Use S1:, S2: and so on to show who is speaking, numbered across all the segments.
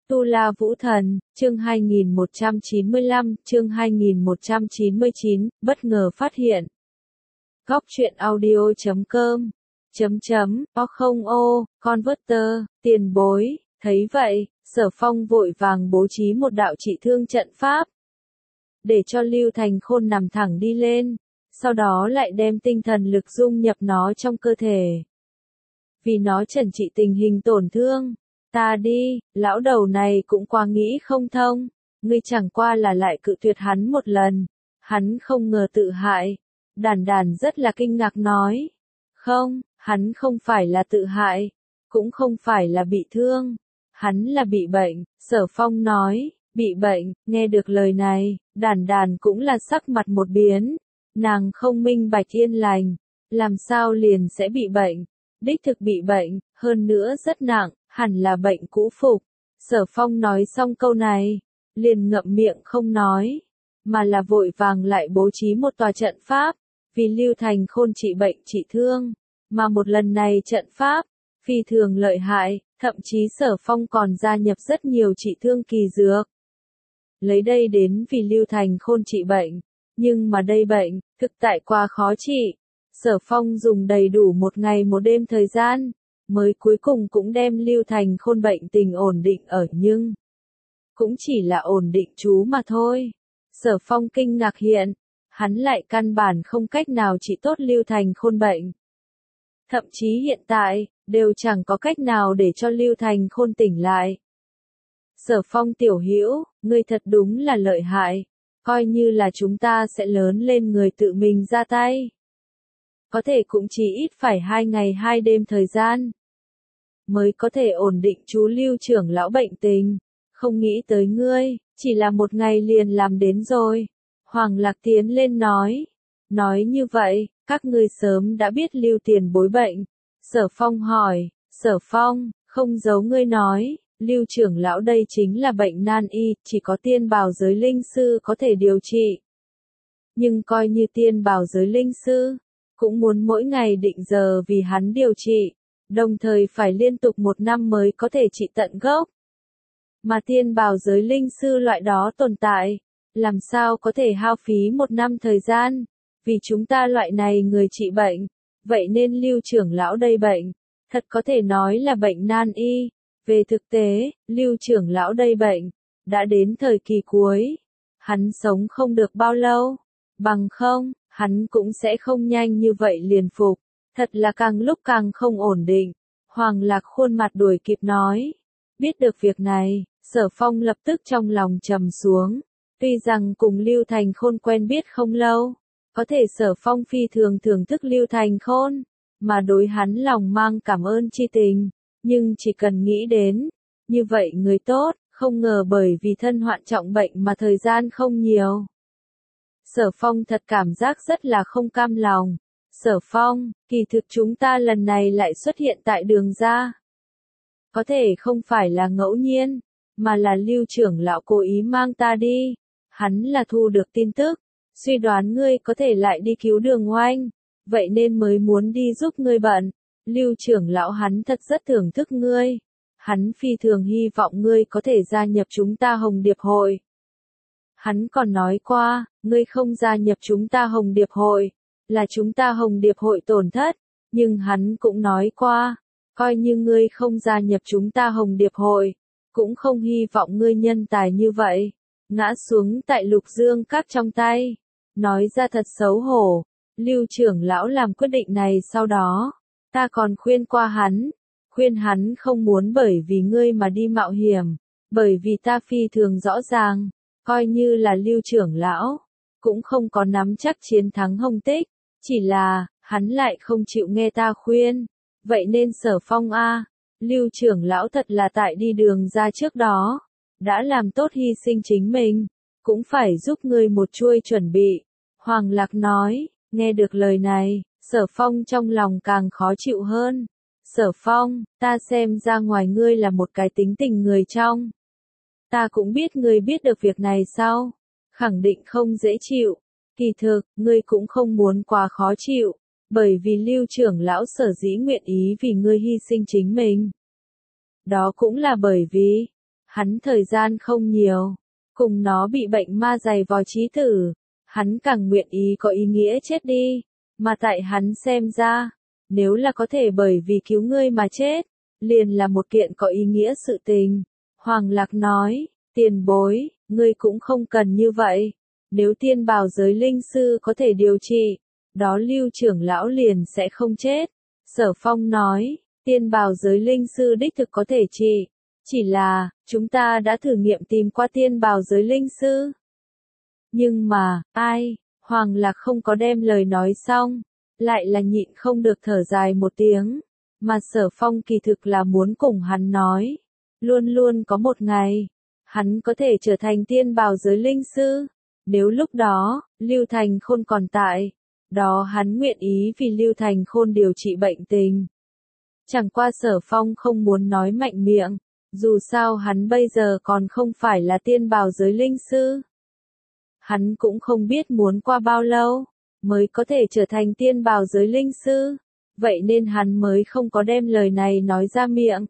S1: Tu La Vũ Thần, chương 2195, chương 2199, bất ngờ phát hiện. Góc truyện audio.com Converter, tiền bối, thấy vậy, Sở Phong vội vàng bố trí một đạo trị thương trận pháp. Để cho Lưu Thành Khôn nằm thẳng đi lên, sau đó lại đem tinh thần lực dung nhập nó trong cơ thể. Vì nó trần trị tình hình tổn thương. Ta đi, lão đầu này cũng quá nghĩ không thông, ngươi chẳng qua là lại cự tuyệt hắn một lần, hắn không ngờ tự hại. Đàn đàn rất là kinh ngạc nói, không, hắn không phải là tự hại, cũng không phải là bị thương, hắn là bị bệnh. Sở Phong nói, bị bệnh. Nghe được lời này, đàn đàn cũng là sắc mặt một biến, nàng không minh bạch yên lành, làm sao liền sẽ bị bệnh, đích thực bị bệnh, hơn nữa rất nặng. Hẳn là bệnh cũ phục. Sở Phong nói xong câu này, liền ngậm miệng không nói, mà là vội vàng lại bố trí một tòa trận pháp, vì Lưu Thành Khôn trị bệnh trị thương, mà một lần này trận pháp, phi thường lợi hại, thậm chí Sở Phong còn gia nhập rất nhiều trị thương kỳ dược. Lấy đây đến vì Lưu Thành Khôn trị bệnh, nhưng mà đây bệnh, thực tại quá khó trị. Sở Phong dùng đầy đủ một ngày một đêm thời gian, mới cuối cùng cũng đem Lưu Thành Khôn bệnh tình ổn định ở, nhưng cũng chỉ là ổn định chú mà thôi. Sở Phong kinh ngạc hiện, hắn lại căn bản không cách nào trị tốt Lưu Thành Khôn bệnh. Thậm chí hiện tại, đều chẳng có cách nào để cho Lưu Thành Khôn tỉnh lại. Sở Phong tiểu hữu, ngươi thật đúng là lợi hại, coi như là chúng ta sẽ lớn lên người tự mình ra tay. Có thể cũng chỉ ít phải 2 ngày 2 đêm thời gian, mới có thể ổn định chú Lưu trưởng lão bệnh tình. Không nghĩ tới ngươi, chỉ là một ngày liền làm đến rồi. Hoàng Lạc tiến lên nói như vậy, các ngươi sớm đã biết Lưu tiền bối bệnh. Sở Phong hỏi, Sở Phong, không giấu ngươi nói, Lưu trưởng lão đây chính là bệnh nan y, chỉ có tiên bào giới linh sư có thể điều trị. Nhưng coi như tiên bào giới linh sư, cũng muốn mỗi ngày định giờ vì hắn điều trị. Đồng thời phải liên tục 1 năm mới có thể trị tận gốc. Mà tiên bào giới linh sư loại đó tồn tại, làm sao có thể hao phí 1 năm thời gian, vì chúng ta loại này người trị bệnh, vậy nên Lưu trưởng lão đây bệnh, thật có thể nói là bệnh nan y. Về thực tế, Lưu trưởng lão đây bệnh, đã đến thời kỳ cuối, hắn sống không được bao lâu, bằng không, hắn cũng sẽ không nhanh như vậy liền phục. Thật là càng lúc càng không ổn định. Hoàng Lạc khuôn mặt đuổi kịp nói. Biết được việc này, Sở Phong lập tức trong lòng trầm xuống. Tuy rằng cùng Lưu Thành Khôn quen biết không lâu, có thể Sở Phong phi thường thưởng thức Lưu Thành Khôn, mà đối hắn lòng mang cảm ơn chi tình. Nhưng chỉ cần nghĩ đến, như vậy người tốt, không ngờ bởi vì thân hoạn trọng bệnh mà thời gian không nhiều. Sở Phong thật cảm giác rất là không cam lòng. Sở Phong, kỳ thực chúng ta lần này lại xuất hiện tại đường ra. Có thể không phải là ngẫu nhiên, mà là Lưu trưởng lão cố ý mang ta đi. Hắn là thu được tin tức, suy đoán ngươi có thể lại đi cứu Đường Oanh, vậy nên mới muốn đi giúp ngươi bận. Lưu trưởng lão hắn thật rất thưởng thức ngươi. Hắn phi thường hy vọng ngươi có thể gia nhập chúng ta Hồng Điệp Hội. Hắn còn nói qua, ngươi không gia nhập chúng ta Hồng Điệp Hội, là chúng ta Hồng Điệp Hội tổn thất, nhưng hắn cũng nói qua, coi như ngươi không gia nhập chúng ta Hồng Điệp Hội, cũng không hy vọng ngươi nhân tài như vậy, ngã xuống tại Lục Dương Các trong tay. Nói ra thật xấu hổ, Lưu trưởng lão làm quyết định này sau đó, ta còn khuyên qua hắn, khuyên hắn không muốn bởi vì ngươi mà đi mạo hiểm, bởi vì ta phi thường rõ ràng, coi như là Lưu trưởng lão, cũng không có nắm chắc chiến thắng Hồng Tích. Chỉ là, hắn lại không chịu nghe ta khuyên. Vậy nên Sở Phong a, Lưu trưởng lão thật là tại đi đường ra trước đó, đã làm tốt hy sinh chính mình, cũng phải giúp ngươi một chuôi chuẩn bị. Hoàng Lạc nói, nghe được lời này, Sở Phong trong lòng càng khó chịu hơn. Sở Phong, ta xem ra ngoài ngươi là một cái tính tình người trong. Ta cũng biết ngươi biết được việc này sau, khẳng định không dễ chịu. Kỳ thực, ngươi cũng không muốn quá khó chịu, bởi vì Lưu trưởng lão sở dĩ nguyện ý vì ngươi hy sinh chính mình. Đó cũng là bởi vì, Hắn thời gian không nhiều, cùng nó bị bệnh ma dày vò chí tử, hắn càng nguyện ý có ý nghĩa chết đi, mà tại hắn xem ra, nếu là có thể bởi vì cứu ngươi mà chết, liền là một kiện có ý nghĩa sự tình. Hoàng Lạc nói, tiền bối, ngươi cũng không cần như vậy, nếu tiên bào giới linh sư có thể điều trị, đó Lưu trưởng lão liền sẽ không chết. Sở Phong nói, tiên bào giới linh sư đích thực có thể trị, chỉ là, chúng ta đã thử nghiệm tìm qua tiên bào giới linh sư. Nhưng mà, ai, Hoàng Lạc không có đem lời nói xong, lại là nhịn không được thở dài một tiếng, mà Sở Phong kỳ thực là muốn cùng hắn nói, luôn luôn có một ngày, hắn có thể trở thành tiên bào giới linh sư, nếu lúc đó, Lưu Thành Khôn còn tại, đó hắn nguyện ý vì Lưu Thành Khôn điều trị bệnh tình. Chẳng qua Sở Phong không muốn nói mạnh miệng, dù sao hắn bây giờ còn không phải là tiên bào giới linh sư. Hắn cũng không biết muốn qua bao lâu, mới có thể trở thành tiên bào giới linh sư, vậy nên hắn mới không có đem lời này nói ra miệng.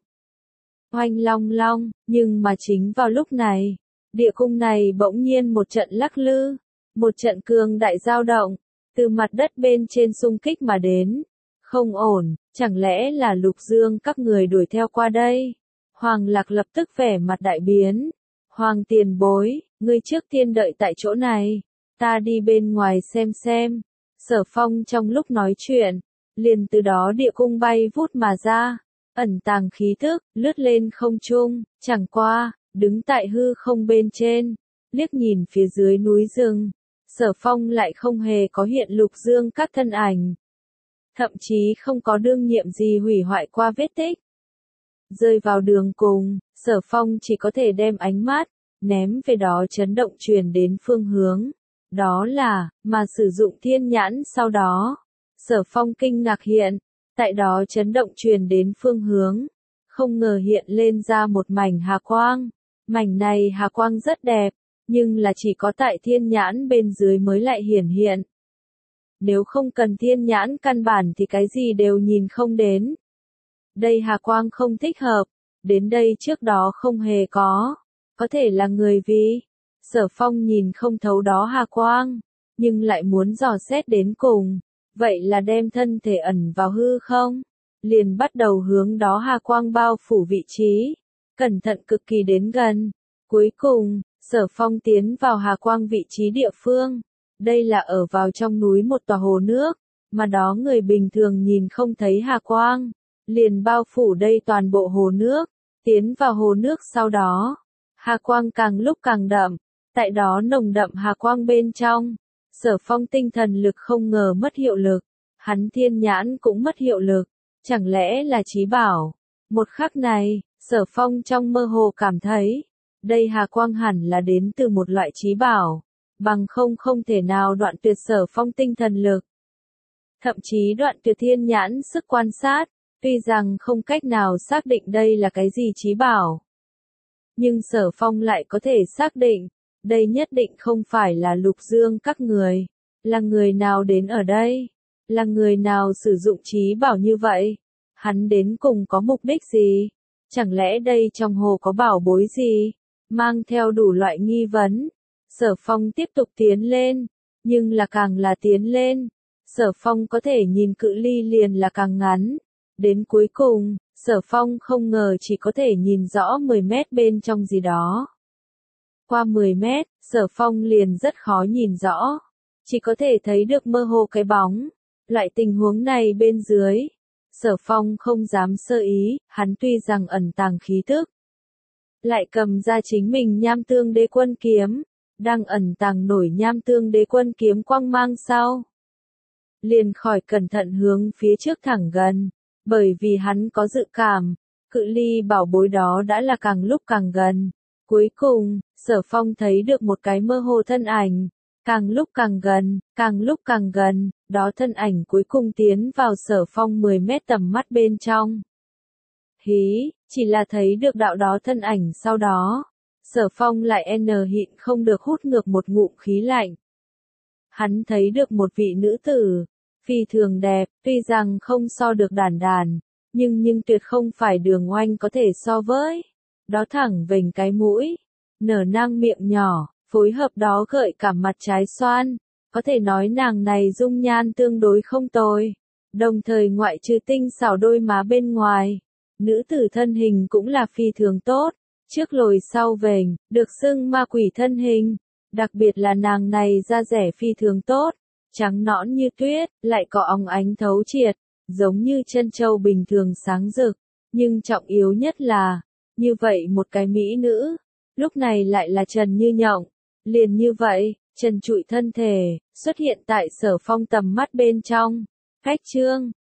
S1: Oanh long long, nhưng mà chính vào lúc này, địa cung này bỗng nhiên một trận lắc lư, một trận cường đại dao động, từ mặt đất bên trên xung kích mà đến. Không ổn, chẳng lẽ là Lục Dương các người đuổi theo qua đây? Hoàng Lạc lập tức vẻ mặt đại biến. Hoàng tiền bối, ngươi trước tiên đợi tại chỗ này, ta đi bên ngoài xem. Sở Phong trong lúc nói chuyện, liền từ đó địa cung bay vút mà ra, ẩn tàng khí tức, lướt lên không trung, chẳng qua, đứng tại hư không bên trên, liếc nhìn phía dưới núi rừng, Sở Phong lại không hề có hiện Lục Dương các thân ảnh. Thậm chí không có đương nhiệm gì hủy hoại qua vết tích. Rơi vào đường cùng, Sở Phong chỉ có thể đem ánh mắt, ném về đó chấn động truyền đến phương hướng. Đó là, mà sử dụng thiên nhãn sau đó. Sở Phong kinh ngạc hiện, tại đó chấn động truyền đến phương hướng. Không ngờ hiện lên ra một mảnh hà quang. Mảnh này hà quang rất đẹp, nhưng là chỉ có tại thiên nhãn bên dưới mới lại hiển hiện. Nếu không cần thiên nhãn căn bản thì cái gì đều nhìn không đến. Đây hà quang không thích hợp, đến đây trước đó không hề có thể là người vì. Sở Phong nhìn không thấu đó hà quang, nhưng lại muốn dò xét đến cùng, vậy là đem thân thể ẩn vào hư không, liền bắt đầu hướng đó hà quang bao phủ vị trí, cẩn thận cực kỳ đến gần. Cuối cùng, Sở Phong tiến vào hà quang vị trí địa phương. Đây là ở vào trong núi một tòa hồ nước, mà đó người bình thường nhìn không thấy hà quang, liền bao phủ đây toàn bộ hồ nước, tiến vào hồ nước sau đó, hà quang càng lúc càng đậm, tại đó nồng đậm hà quang bên trong, Sở Phong tinh thần lực không ngờ mất hiệu lực, hắn thiên nhãn cũng mất hiệu lực, chẳng lẽ là trí bảo. Một khắc này, Sở Phong trong mơ hồ cảm thấy, đây hà quang hẳn là đến từ một loại trí bảo. Bằng không thể nào đoạn tuyệt Sở Phong tinh thần lực. Thậm chí đoạn tuyệt thiên nhãn sức quan sát, tuy rằng không cách nào xác định đây là cái gì trí bảo. Nhưng Sở Phong lại có thể xác định, đây nhất định không phải là Lục Dương các người. Là người nào đến ở đây? Là người nào sử dụng trí bảo như vậy? Hắn đến cùng có mục đích gì? Chẳng lẽ đây trong hồ có bảo bối gì? Mang theo đủ loại nghi vấn. Sở Phong tiếp tục tiến lên, nhưng là càng là tiến lên, Sở Phong có thể nhìn cự ly liền là càng ngắn. Đến cuối cùng, Sở Phong không ngờ chỉ có thể nhìn rõ 10 mét bên trong gì đó. Qua 10 mét, Sở Phong liền rất khó nhìn rõ, chỉ có thể thấy được mơ hồ cái bóng. Loại tình huống này bên dưới, Sở Phong không dám sơ ý, hắn tuy rằng ẩn tàng khí tức, lại cầm ra chính mình Nham Tương Đế Quân kiếm. Đang ẩn tàng nổi Nham Tương Đế Quân kiếm quang mang sau. Liền khỏi cẩn thận hướng phía trước thẳng gần, bởi vì hắn có dự cảm, cự ly bảo bối đó đã là càng lúc càng gần. Cuối cùng, Sở Phong thấy được một cái mơ hồ thân ảnh, càng lúc càng gần, đó thân ảnh cuối cùng tiến vào Sở Phong 10 mét tầm mắt bên trong. Hí, chỉ là thấy được đạo đó thân ảnh sau đó. Sở Phong lại nhịn không được hút ngược một ngụm khí lạnh. Hắn thấy được một vị nữ tử, phi thường đẹp, tuy rằng không so được Đàn Đàn, nhưng tuyệt không phải Đường Oanh có thể so với. đó thẳng vểnh cái mũi, nở nang miệng nhỏ, phối hợp đó gợi cảm mặt trái xoan. Có thể nói nàng này dung nhan tương đối không tồi. Đồng thời ngoại trừ tinh xảo đôi má bên ngoài, nữ tử thân hình cũng là phi thường tốt. Trước lồi sau vểnh, được xưng ma quỷ thân hình. Đặc biệt là nàng này da dẻ phi thường tốt, trắng nõn như tuyết, lại có óng ánh thấu triệt, giống như chân châu bình thường sáng rực. Nhưng trọng yếu nhất là, như vậy một cái mỹ nữ, lúc này lại là Trần Như Nhộng. Liền như vậy, trần trụi thân thể, xuất hiện tại Sở Phong tầm mắt bên trong. Khách trương,